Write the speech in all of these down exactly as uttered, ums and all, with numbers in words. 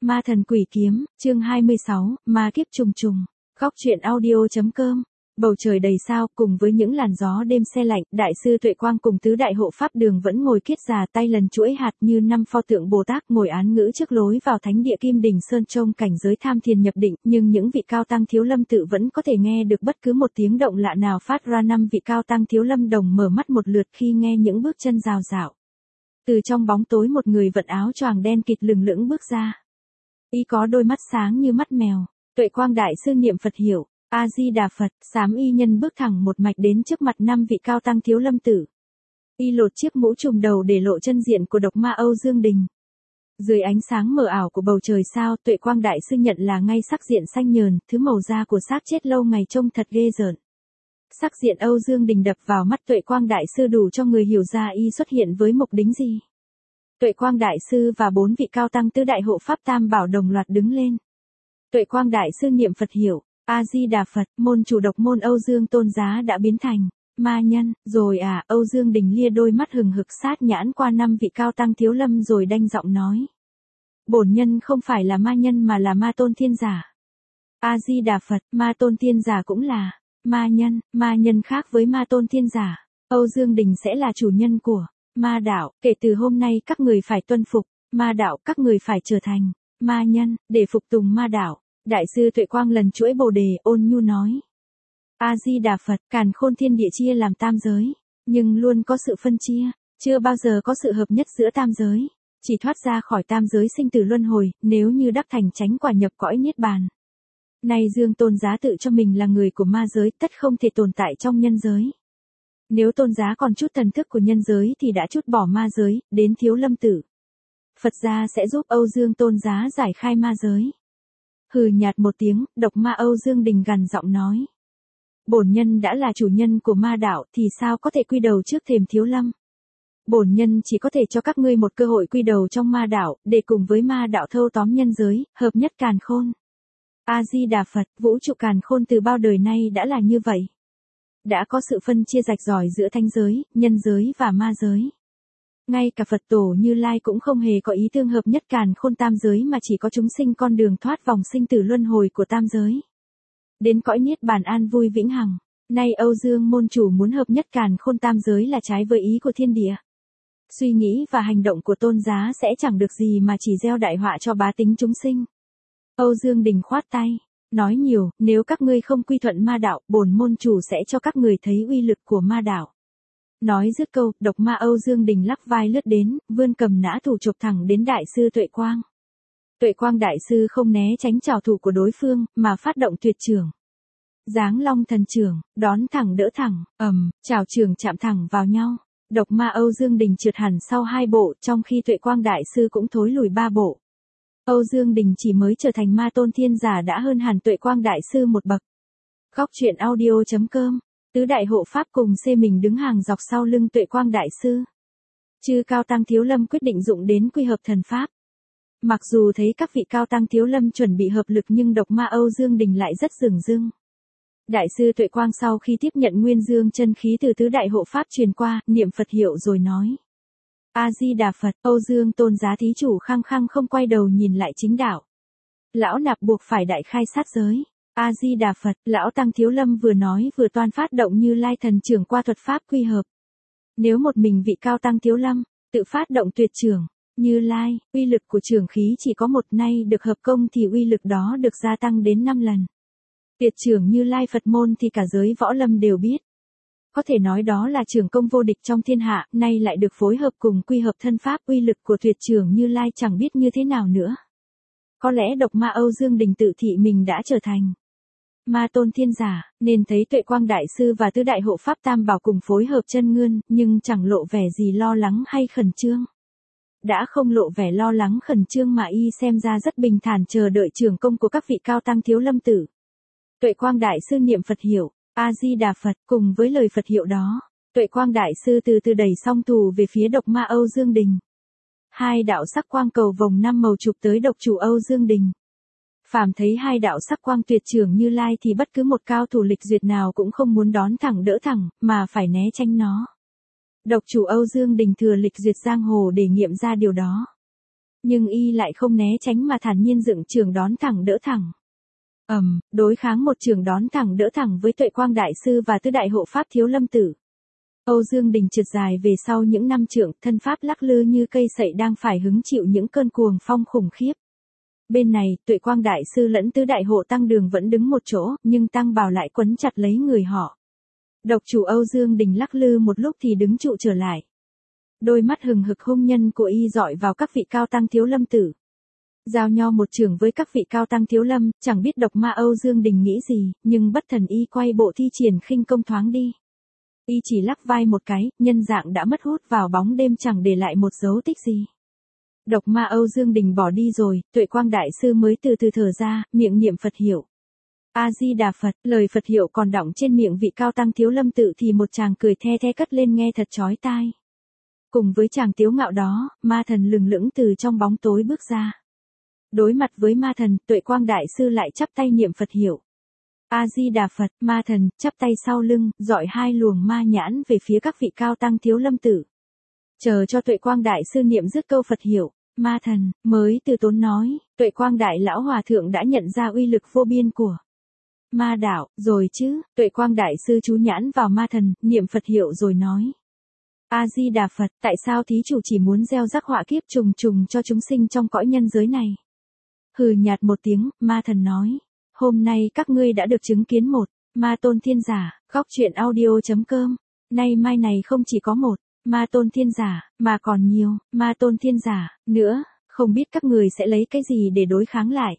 Ma thần quỷ kiếm, chương hai mươi sáu, ma kiếp trùng trùng. Góc truyện audio.com. Bầu trời đầy sao, cùng với những làn gió đêm se lạnh, đại sư Tuệ Quang cùng tứ đại hộ pháp đường vẫn ngồi kiết già tay lần chuỗi hạt như năm pho tượng Bồ Tát ngồi án ngữ trước lối vào thánh địa Kim Đình Sơn trông cảnh giới tham thiền nhập định, nhưng những vị cao tăng thiếu lâm tự vẫn có thể nghe được bất cứ một tiếng động lạ nào phát ra. Năm vị cao tăng thiếu lâm đồng mở mắt một lượt khi nghe những bước chân rào rạo. Từ trong bóng tối một người vận áo choàng đen kịt lừng lững bước ra. Y có đôi mắt sáng như mắt mèo. Tuệ Quang đại sư niệm Phật hiệu, A Di Đà Phật, xám y nhân bước thẳng một mạch đến trước mặt năm vị cao tăng thiếu lâm tử. Y lột chiếc mũ trùm đầu để lộ chân diện của độc ma Âu Dương Đình. Dưới ánh sáng mờ ảo của bầu trời sao, Tuệ Quang đại sư nhận là ngay sắc diện xanh nhờn, thứ màu da của xác chết lâu ngày trông thật ghê rợn. Sắc diện Âu Dương Đình đập vào mắt Tuệ Quang đại sư đủ cho người hiểu ra y xuất hiện với mục đích gì. Tuệ Quang đại sư và bốn vị cao tăng tứ đại hộ pháp tam bảo đồng loạt đứng lên. Tuệ Quang đại sư niệm Phật hiệu, A Di Đà Phật, môn chủ độc môn Âu Dương Tôn Giá đã biến thành ma nhân, rồi à? Âu Dương Đình lia đôi mắt hừng hực sát nhãn qua năm vị cao tăng thiếu lâm rồi đanh giọng nói: bổn nhân không phải là ma nhân mà là Ma Tôn Thiên Giả. A Di Đà Phật, Ma Tôn Thiên Giả cũng là ma nhân, ma nhân khác với Ma Tôn Thiên Giả. Âu Dương Đình sẽ là chủ nhân của ma đạo, kể từ hôm nay các người phải tuân phục ma đạo, các người phải trở thành ma nhân để phục tùng ma đạo. Đại sư Tuệ Quang lần chuỗi bồ đề ôn nhu nói: A Di Đà Phật, càn khôn thiên địa chia làm tam giới, nhưng luôn có sự phân chia, chưa bao giờ có sự hợp nhất giữa tam giới, chỉ thoát ra khỏi tam giới sinh tử luân hồi, nếu như đắc thành chánh quả nhập cõi niết bàn. Nay Dương Tôn Giá tự cho mình là người của ma giới, tất không thể tồn tại trong nhân giới. Nếu Tôn Giá còn chút thần thức của nhân giới thì đã chút bỏ ma giới, đến thiếu lâm tử. Phật gia sẽ giúp Âu Dương Tôn Giá giải khai ma giới. Hừ nhạt một tiếng, độc ma Âu Dương Đình gằn giọng nói: bổn nhân đã là chủ nhân của ma đạo thì sao có thể quy đầu trước thềm thiếu lâm. Bổn nhân chỉ có thể cho các ngươi một cơ hội quy đầu trong ma đạo, để cùng với ma đạo thâu tóm nhân giới, hợp nhất càn khôn. A Di Đà Phật, vũ trụ càn khôn từ bao đời nay đã là như vậy. Đã có sự phân chia rạch ròi giữa thánh giới, nhân giới và ma giới. Ngay cả Phật tổ Như Lai cũng không hề có ý tương hợp nhất càn khôn tam giới mà chỉ có chúng sinh con đường thoát vòng sinh tử luân hồi của tam giới. Đến cõi niết bàn an vui vĩnh hằng. Nay Âu Dương môn chủ muốn hợp nhất càn khôn tam giới là trái với ý của thiên địa. Suy nghĩ và hành động của Tôn Giá sẽ chẳng được gì mà chỉ gieo đại họa cho bá tính chúng sinh. Âu Dương Đình khoát tay, nói nhiều: nếu các ngươi không quy thuận ma đạo, bổn môn chủ sẽ cho các người thấy uy lực của ma đạo. Nói dứt câu, độc ma Âu Dương Đình lắc vai lướt đến, vươn cầm nã thủ chộp thẳng đến đại sư Tuệ Quang. Tuệ Quang đại sư không né tránh trảo thủ của đối phương, mà phát động tuyệt chưởng. Giáng Long Thần Chưởng, đón thẳng đỡ thẳng, ầm, trảo chưởng chạm thẳng vào nhau. Độc ma Âu Dương Đình trượt hẳn sau hai bộ, trong khi Tuệ Quang đại sư cũng thối lùi ba bộ. Âu Dương Đình chỉ mới trở thành Ma Tôn Thiên Giả đã hơn hẳn Tuệ Quang đại sư một bậc. Góc truyện audio.com. Tứ đại hộ pháp cùng xê mình đứng hàng dọc sau lưng Tuệ Quang đại sư. Chư cao tăng thiếu lâm quyết định dụng đến quy hợp thần pháp. Mặc dù thấy các vị cao tăng thiếu lâm chuẩn bị hợp lực nhưng độc ma Âu Dương Đình lại rất dửng dưng. Đại sư Tuệ Quang sau khi tiếp nhận nguyên dương chân khí từ tứ đại hộ pháp truyền qua, niệm Phật hiệu rồi nói: A Di Đà Phật. Âu Dương Tôn Giá thí chủ khăng khăng không quay đầu nhìn lại chính đạo. Lão nạp buộc phải đại khai sát giới. A Di Đà Phật. Lão tăng thiếu lâm vừa nói vừa toan phát động Như Lai thần trưởng qua thuật pháp quy hợp. Nếu một mình vị cao tăng thiếu lâm tự phát động tuyệt trưởng Như Lai, uy lực của trưởng khí chỉ có một, nay được hợp công thì uy lực đó được gia tăng đến năm lần. Tuyệt trưởng Như Lai Phật môn thì cả giới võ lâm đều biết. Có thể nói đó là trưởng công vô địch trong thiên hạ, nay lại được phối hợp cùng quy hợp thân pháp, uy lực của tuyệt trưởng Như Lai chẳng biết như thế nào nữa. Có lẽ độc ma Âu Dương Đình tự thị mình đã trở thành Ma Tôn Thiên Giả, nên thấy Tuệ Quang đại sư và tứ đại hộ pháp tam bảo cùng phối hợp chân ngươn, nhưng chẳng lộ vẻ gì lo lắng hay khẩn trương. Đã không lộ vẻ lo lắng khẩn trương mà y xem ra rất bình thản chờ đợi trưởng công của các vị cao tăng thiếu lâm tử. Tuệ Quang đại sư niệm Phật hiệu, A Di Đà Phật, cùng với lời Phật hiệu đó, Tuệ Quang đại sư từ từ đẩy song thủ về phía độc ma Âu Dương Đình. Hai đạo sắc quang cầu vòng năm màu chụp tới độc chủ Âu Dương Đình. Phàm thấy hai đạo sắc quang tuyệt trưởng Như Lai thì bất cứ một cao thủ lịch duyệt nào cũng không muốn đón thẳng đỡ thẳng, mà phải né tránh nó. Độc chủ Âu Dương Đình thừa lịch duyệt giang hồ để nghiệm ra điều đó. Nhưng y lại không né tránh mà thản nhiên dựng trường đón thẳng đỡ thẳng. ầm, um, đối kháng một trường đón thẳng đỡ thẳng với Tuệ Quang Đại Sư và Tứ Đại Hộ Pháp Thiếu Lâm Tử. Âu Dương Đình trượt dài về sau những năm trượng, thân pháp lắc lư như cây sậy đang phải hứng chịu những cơn cuồng phong khủng khiếp. Bên này, Tuệ Quang Đại Sư lẫn Tứ Đại Hộ Tăng Đường vẫn đứng một chỗ, nhưng Tăng Bảo lại quấn chặt lấy người họ. Độc chủ Âu Dương Đình lắc lư một lúc thì đứng trụ trở lại. Đôi mắt hừng hực hung nhân của y dọi vào các vị cao tăng Thiếu Lâm Tử. Giao nho một trường với các vị cao tăng Thiếu Lâm, chẳng biết độc ma Âu Dương Đình nghĩ gì, nhưng bất thần y quay bộ thi triển khinh công thoáng đi. Y chỉ lắc vai một cái, nhân dạng đã mất hút vào bóng đêm chẳng để lại một dấu tích gì. Độc ma Âu Dương Đình bỏ đi rồi, Tuệ Quang Đại Sư mới từ từ thở ra, miệng niệm Phật hiệu. A-di-đà Phật, lời Phật hiệu còn đọng trên miệng vị cao tăng Thiếu Lâm Tự thì một chàng cười the the cất lên nghe thật chói tai. Cùng với chàng tiếu ngạo đó, ma thần lừng lững từ trong bóng tối bước ra. Đối mặt với ma thần, Tuệ Quang Đại Sư lại chắp tay niệm Phật hiệu. A-di-đà Phật, ma thần, chắp tay sau lưng, dọi hai luồng ma nhãn về phía các vị cao tăng Thiếu Lâm Tử. Chờ cho Tuệ Quang Đại Sư niệm dứt câu Phật hiệu, ma thần, mới từ tốn nói, Tuệ Quang Đại Lão Hòa Thượng đã nhận ra uy lực vô biên của ma đạo, rồi chứ, Tuệ Quang Đại Sư chú nhãn vào ma thần, niệm Phật hiệu rồi nói. A-di-đà Phật, tại sao thí chủ chỉ muốn gieo rắc họa kiếp trùng trùng cho chúng sinh trong cõi nhân giới này? Hừ nhạt một tiếng, ma thần nói. Hôm nay các ngươi đã được chứng kiến một, ma tôn thiên giả, góc truyện audio.com. Nay mai này không chỉ có một, ma tôn thiên giả, mà còn nhiều, ma tôn thiên giả, nữa, không biết các người sẽ lấy cái gì để đối kháng lại.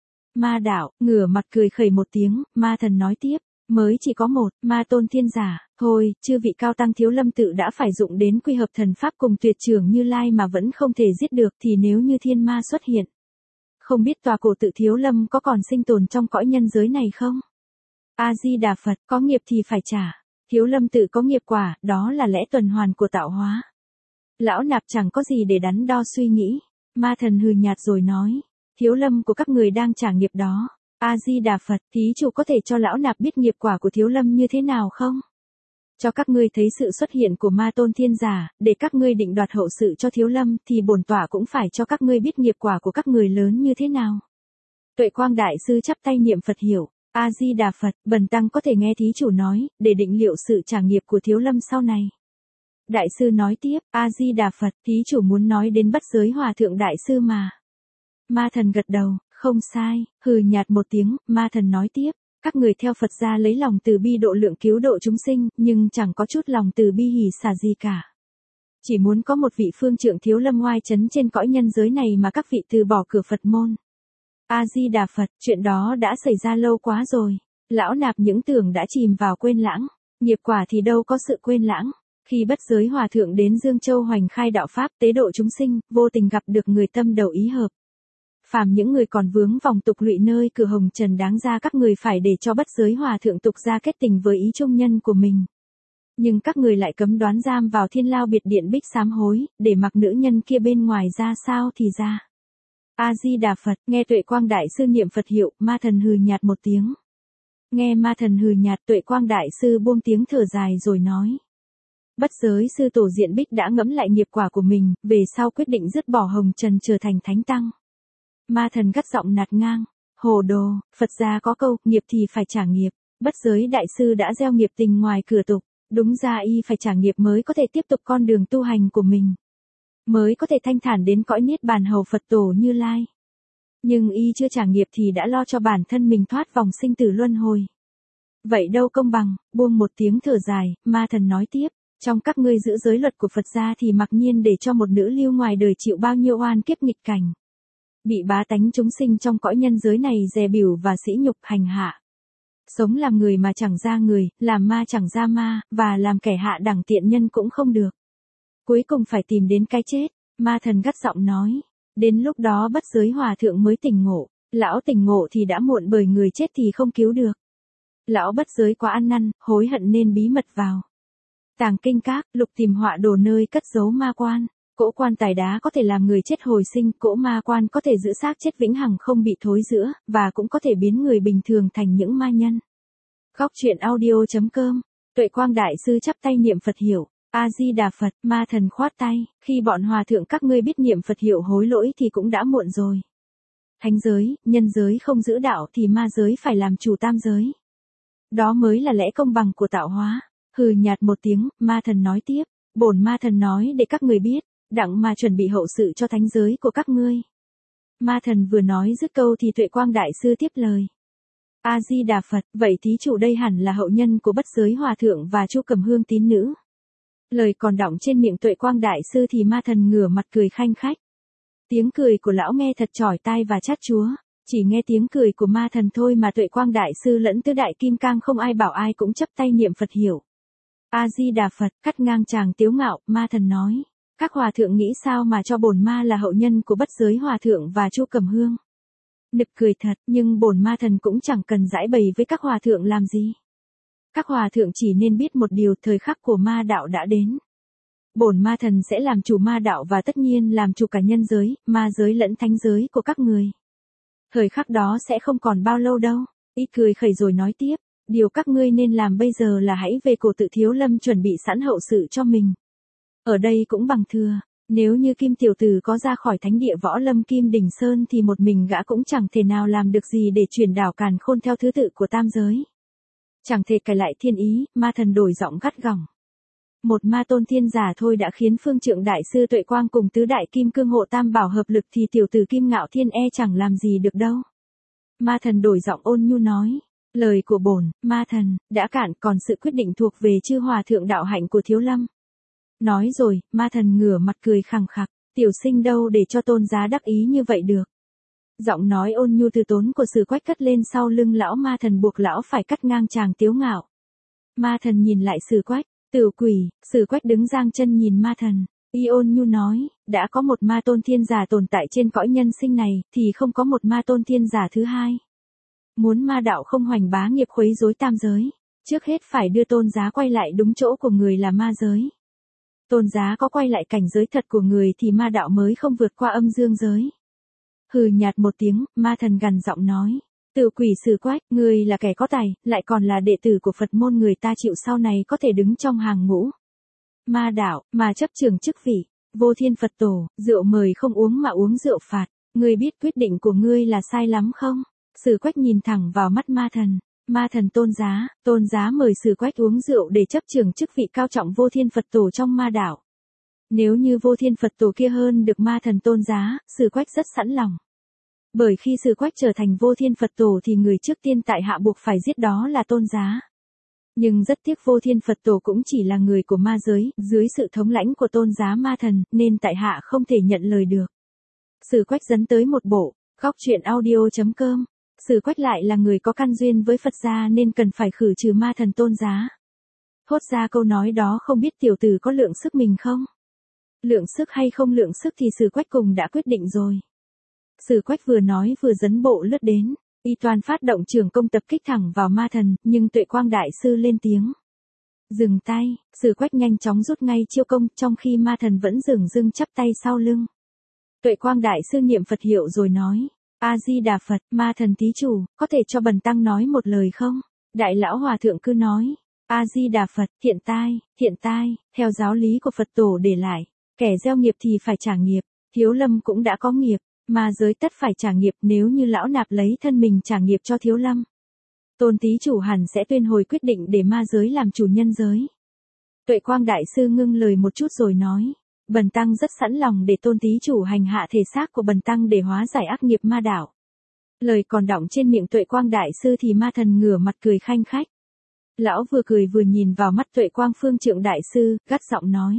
Ma đạo, ngửa mặt cười khẩy một tiếng, ma thần nói tiếp, mới chỉ có một, ma tôn thiên giả, thôi, chư vị cao tăng Thiếu Lâm Tự đã phải dụng đến quy hợp thần pháp cùng tuyệt trưởng Như Lai mà vẫn không thể giết được thì nếu như thiên ma xuất hiện. Không biết tòa cổ tự Thiếu Lâm có còn sinh tồn trong cõi nhân giới này không? A-di-đà Phật, có nghiệp thì phải trả. Thiếu Lâm Tự có nghiệp quả, đó là lẽ tuần hoàn của tạo hóa. Lão nạp chẳng có gì để đắn đo suy nghĩ. Ma thần hừ nhạt rồi nói. Thiếu Lâm của các người đang trả nghiệp đó. A-di-đà Phật, thí chủ có thể cho lão nạp biết nghiệp quả của Thiếu Lâm như thế nào không? Cho các ngươi thấy sự xuất hiện của ma tôn thiên giả, để các ngươi định đoạt hậu sự cho Thiếu Lâm, thì bổn tọa cũng phải cho các ngươi biết nghiệp quả của các người lớn như thế nào. Tuệ Quang Đại Sư chắp tay niệm Phật hiệu, A-di-đà Phật, bần tăng có thể nghe thí chủ nói, để định liệu sự trả nghiệp của Thiếu Lâm sau này. Đại sư nói tiếp, A-di-đà Phật, thí chủ muốn nói đến Bất Giới Hòa Thượng Đại Sư mà. Ma thần gật đầu, không sai, hừ nhạt một tiếng, ma thần nói tiếp. Các người theo Phật gia lấy lòng từ bi độ lượng cứu độ chúng sinh, nhưng chẳng có chút lòng từ bi hỉ xả gì cả. Chỉ muốn có một vị phương trượng Thiếu Lâm oai chấn trên cõi nhân giới này mà các vị từ bỏ cửa Phật môn. A-di-đà Phật, chuyện đó đã xảy ra lâu quá rồi. Lão nạp những tưởng đã chìm vào quên lãng. Nghiệp quả thì đâu có sự quên lãng. Khi Bất Giới Hòa Thượng đến Dương Châu hoành khai đạo Pháp tế độ chúng sinh, vô tình gặp được người tâm đầu ý hợp. Phàm những người còn vướng vòng tục lụy nơi cửa hồng trần đáng ra các người phải để cho Bất Giới Hòa Thượng tục ra kết tình với ý trung nhân của mình. Nhưng các người lại cấm đoán giam vào thiên lao biệt điện bích sám hối, để mặc nữ nhân kia bên ngoài ra sao thì ra. A-di-đà Phật, nghe Tuệ Quang Đại Sư niệm Phật hiệu, ma thần hừ nhạt một tiếng. Nghe ma thần hừ nhạt, Tuệ Quang Đại Sư buông tiếng thở dài rồi nói. Bất Giới Sư Tổ Diện Bích đã ngẫm lại nghiệp quả của mình, về sau quyết định dứt bỏ hồng trần trở thành thánh tăng. Ma thần gắt giọng nạt ngang, hồ đồ, Phật gia có câu, nghiệp thì phải trả nghiệp, Bất Giới Đại Sư đã gieo nghiệp tình ngoài cửa tục, đúng ra y phải trả nghiệp mới có thể tiếp tục con đường tu hành của mình, mới có thể thanh thản đến cõi niết bàn hầu Phật Tổ Như Lai. Nhưng y chưa trả nghiệp thì đã lo cho bản thân mình thoát vòng sinh tử luân hồi. Vậy đâu công bằng, buông một tiếng thở dài, ma thần nói tiếp, trong các ngươi giữ giới luật của Phật gia thì mặc nhiên để cho một nữ lưu ngoài đời chịu bao nhiêu oan kiếp nghịch cảnh. Bị bá tánh chúng sinh trong cõi nhân giới này dè bỉu và sỉ nhục hành hạ. Sống làm người mà chẳng ra người, làm ma chẳng ra ma, và làm kẻ hạ đẳng tiện nhân cũng không được. Cuối cùng phải tìm đến cái chết, ma thần gắt giọng nói. Đến lúc đó Bất Giới Hòa Thượng mới tỉnh ngộ, lão tỉnh ngộ thì đã muộn bởi người chết thì không cứu được. Lão Bất Giới quá ăn năn, hối hận nên bí mật vào tàng kinh các, lục tìm họa đồ nơi cất giấu ma quan. Cỗ quan tài đá có thể làm người chết hồi sinh, cỗ ma quan có thể giữ xác chết vĩnh hằng không bị thối rữa, và cũng có thể biến người bình thường thành những ma nhân. Góc truyện audio.com, Tuệ Quang Đại Sư chắp tay niệm Phật hiệu, A-di-đà Phật, ma thần khoát tay, khi bọn hòa thượng các ngươi biết niệm Phật hiệu hối lỗi thì cũng đã muộn rồi. Thánh giới, nhân giới không giữ đạo thì ma giới phải làm chủ tam giới. Đó mới là lẽ công bằng của tạo hóa. Hừ nhạt một tiếng, ma thần nói tiếp, bổn ma thần nói để các người biết, đặng mà chuẩn bị hậu sự cho thánh giới của các ngươi. Ma thần vừa nói dứt câu thì Tuệ Quang Đại Sư tiếp lời. A-di-đà Phật, vậy thí chủ đây hẳn là hậu nhân của Bất Giới Hòa Thượng và Chu Cầm Hương tín nữ. Lời còn đọng trên miệng Tuệ Quang Đại Sư thì ma thần ngửa mặt cười khanh khách. Tiếng cười của lão nghe thật chỏi tai và chát chúa, chỉ nghe tiếng cười của ma thần thôi mà Tuệ Quang Đại Sư lẫn Tứ Đại Kim Cang không ai bảo ai cũng chấp tay niệm Phật hiệu. A-di-đà Phật, cắt ngang chàng tiếu ngạo, ma thần nói. Các hòa thượng nghĩ sao mà cho bổn ma là hậu nhân của Bất Giới Hòa Thượng và Chu Cầm Hương. Nực cười thật, nhưng bổn ma thần cũng chẳng cần giải bày với các hòa thượng làm gì. Các hòa thượng chỉ nên biết một điều, thời khắc của ma đạo đã đến. Bổn ma thần sẽ làm chủ ma đạo và tất nhiên làm chủ cả nhân giới, ma giới lẫn thánh giới của các người. Thời khắc đó sẽ không còn bao lâu đâu. Ít cười khẩy rồi nói tiếp, điều các ngươi nên làm bây giờ là hãy về cổ tự Thiếu Lâm chuẩn bị sẵn hậu sự cho mình. Ở đây cũng bằng thừa, nếu như Kim tiểu tử có ra khỏi thánh địa Võ Lâm Kim Đình Sơn thì một mình gã cũng chẳng thể nào làm được gì để chuyển đảo càn khôn theo thứ tự của tam giới. Chẳng thể cải lại thiên ý, ma thần đổi giọng gắt gỏng. Một ma tôn thiên giả thôi đã khiến Phương Trượng Đại Sư Tuệ Quang cùng Tứ Đại Kim Cương hộ tam bảo hợp lực thì tiểu tử Kim Ngạo Thiên e chẳng làm gì được đâu. Ma thần đổi giọng ôn nhu nói, lời của bổn, ma thần, đã cạn còn sự quyết định thuộc về chư hòa thượng đạo hạnh của Thiếu Lâm. Nói rồi, ma thần ngửa mặt cười khằng khặc, tiểu sinh đâu để cho tôn giá đắc ý như vậy được. Giọng nói ôn nhu từ tốn của Sử Quách cất lên sau lưng lão, ma thần buộc lão phải cắt ngang chàng tiếu ngạo. Ma thần nhìn lại Sử Quách, tiểu quỷ. Sử Quách đứng giang chân nhìn ma thần, y ôn nhu nói, đã có một ma tôn thiên giả tồn tại trên cõi nhân sinh này, thì không có một ma tôn thiên giả thứ hai. Muốn ma đạo không hoành bá nghiệp khuấy rối tam giới, trước hết phải đưa tôn giá quay lại đúng chỗ của người là ma giới. Tôn giá có quay lại cảnh giới thật của người thì ma đạo mới không vượt qua âm dương giới. Hừ nhạt một tiếng, ma thần gằn giọng nói, tiểu quỷ Sử Quách, người là kẻ có tài, lại còn là đệ tử của Phật môn, người ta chịu sau này có thể đứng trong hàng ngũ. Ma đạo, mà chấp trường chức vị, Vô Thiên Phật Tổ, rượu mời không uống mà uống rượu phạt, ngươi biết quyết định của ngươi là sai lắm không? Sử Quách nhìn thẳng vào mắt ma thần. Ma thần tôn giá, tôn giá mời Sử Quách uống rượu để chấp trường chức vị cao trọng Vô Thiên Phật Tổ trong ma đạo. Nếu như Vô Thiên Phật Tổ kia hơn được ma thần tôn giá, Sử Quách rất sẵn lòng. Bởi khi Sử Quách trở thành Vô Thiên Phật Tổ thì người trước tiên tại hạ buộc phải giết đó là tôn giá. Nhưng rất tiếc Vô Thiên Phật Tổ cũng chỉ là người của ma giới, dưới sự thống lãnh của tôn giá ma thần, nên tại hạ không thể nhận lời được. Sử Quách dẫn tới một bộ, góc truyện audio chấm com. Sử Quách lại là người có căn duyên với Phật gia nên cần phải khử trừ ma thần tôn giá. Thốt ra câu nói đó không biết tiểu tử có lượng sức mình không? Lượng sức hay không lượng sức thì Sử Quách cùng đã quyết định rồi. Sử Quách vừa nói vừa dẫn bộ lướt đến, y toàn phát động trường công tập kích thẳng vào ma thần, nhưng Tuệ Quang Đại Sư lên tiếng. Dừng tay, Sử Quách nhanh chóng rút ngay chiêu công, trong khi ma thần vẫn dửng dưng chắp tay sau lưng. Tuệ Quang Đại Sư niệm Phật hiệu rồi nói. A-di-đà Phật, ma thần thí chủ, có thể cho bần tăng nói một lời không? Đại lão hòa thượng cứ nói. A-di-đà Phật, hiện tai, hiện tai, theo giáo lý của Phật tổ để lại, kẻ gieo nghiệp thì phải trả nghiệp, Thiếu Lâm cũng đã có nghiệp, ma giới tất phải trả nghiệp, nếu như lão nạp lấy thân mình trả nghiệp cho Thiếu Lâm. Tôn thí chủ hẳn sẽ tuyên hồi quyết định để ma giới làm chủ nhân giới. Tuệ Quang Đại Sư ngưng lời một chút rồi nói. Bần tăng rất sẵn lòng để tôn thí chủ hành hạ thể xác của bần tăng để hóa giải ác nghiệp ma đạo. Lời còn đọng trên miệng Tuệ Quang Đại Sư thì ma thần ngửa mặt cười khanh khách. Lão vừa cười vừa nhìn vào mắt Tuệ Quang Phương Trượng Đại Sư, gắt giọng nói.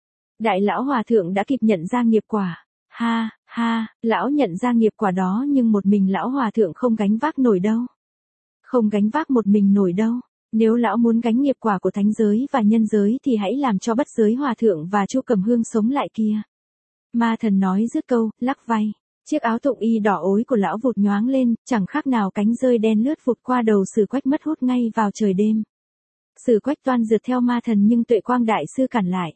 Đại lão hòa thượng đã kịp nhận ra nghiệp quả. Ha, ha, lão nhận ra nghiệp quả đó nhưng một mình lão hòa thượng không gánh vác nổi đâu. Không gánh vác một mình nổi đâu. Nếu lão muốn gánh nghiệp quả của thánh giới và nhân giới thì hãy làm cho Bất Giới Hòa Thượng và Chu Cầm Hương sống lại kia. Ma thần nói dứt câu, lắc vai. Chiếc áo tụng y đỏ ối của lão vụt nhoáng lên, chẳng khác nào cánh rơi đen lướt vụt qua đầu Sử Quách mất hút ngay vào trời đêm. Sử Quách toan rượt theo ma thần nhưng Tuệ Quang Đại Sư cản lại.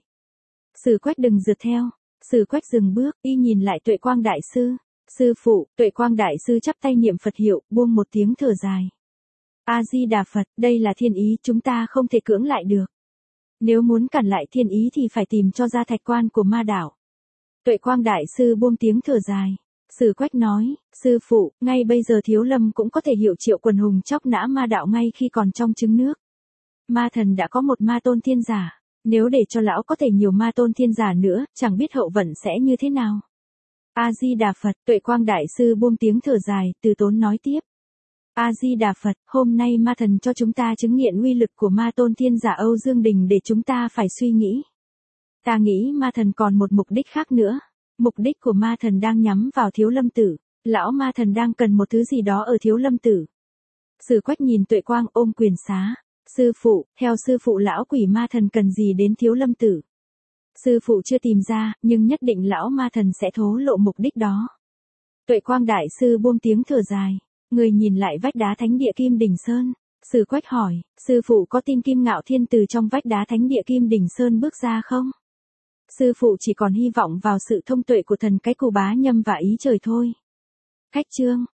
Sử Quách đừng rượt theo. Sử Quách dừng bước, y nhìn lại Tuệ Quang Đại Sư. Sư phụ, Tuệ Quang Đại Sư chắp tay niệm Phật hiệu, buông một tiếng thở dài. A-di-đà Phật, đây là thiên ý, chúng ta không thể cưỡng lại được. Nếu muốn cản lại thiên ý thì phải tìm cho ra thạch quan của ma đạo. Tuệ Quang đại sư buông tiếng thở dài. Sử Quách nói, sư phụ, ngay bây giờ Thiếu Lâm cũng có thể hiệu triệu quần hùng chóc nã ma đạo ngay khi còn trong trứng nước. Ma thần đã có một ma tôn thiên giả. Nếu để cho lão có thể nhiều ma tôn thiên giả nữa, chẳng biết hậu vận sẽ như thế nào. A-di-đà Phật, Tuệ Quang đại sư buông tiếng thở dài, từ tốn nói tiếp. A-di-đà Phật, hôm nay ma thần cho chúng ta chứng nghiệm uy lực của ma tôn thiên giả Âu Dương Đình để chúng ta phải suy nghĩ. Ta nghĩ ma thần còn một mục đích khác nữa. Mục đích của ma thần đang nhắm vào Thiếu Lâm Tử. Lão ma thần đang cần một thứ gì đó ở Thiếu Lâm Tử. Sử Quách nhìn Tuệ Quang ôm quyền xá. Sư phụ, theo sư phụ lão quỷ ma thần cần gì đến Thiếu Lâm Tử? Sư phụ chưa tìm ra, nhưng nhất định lão ma thần sẽ thố lộ mục đích đó. Tuệ Quang đại sư buông tiếng thở dài. Người nhìn lại vách đá thánh địa Kim Đỉnh Sơn. Sử Quách hỏi, sư phụ có tin Kim Ngạo Thiên từ trong vách đá thánh địa Kim Đỉnh Sơn bước ra không? Sư phụ chỉ còn hy vọng vào sự thông tuệ của thần cái cù bá nhâm và ý trời thôi. Khách chương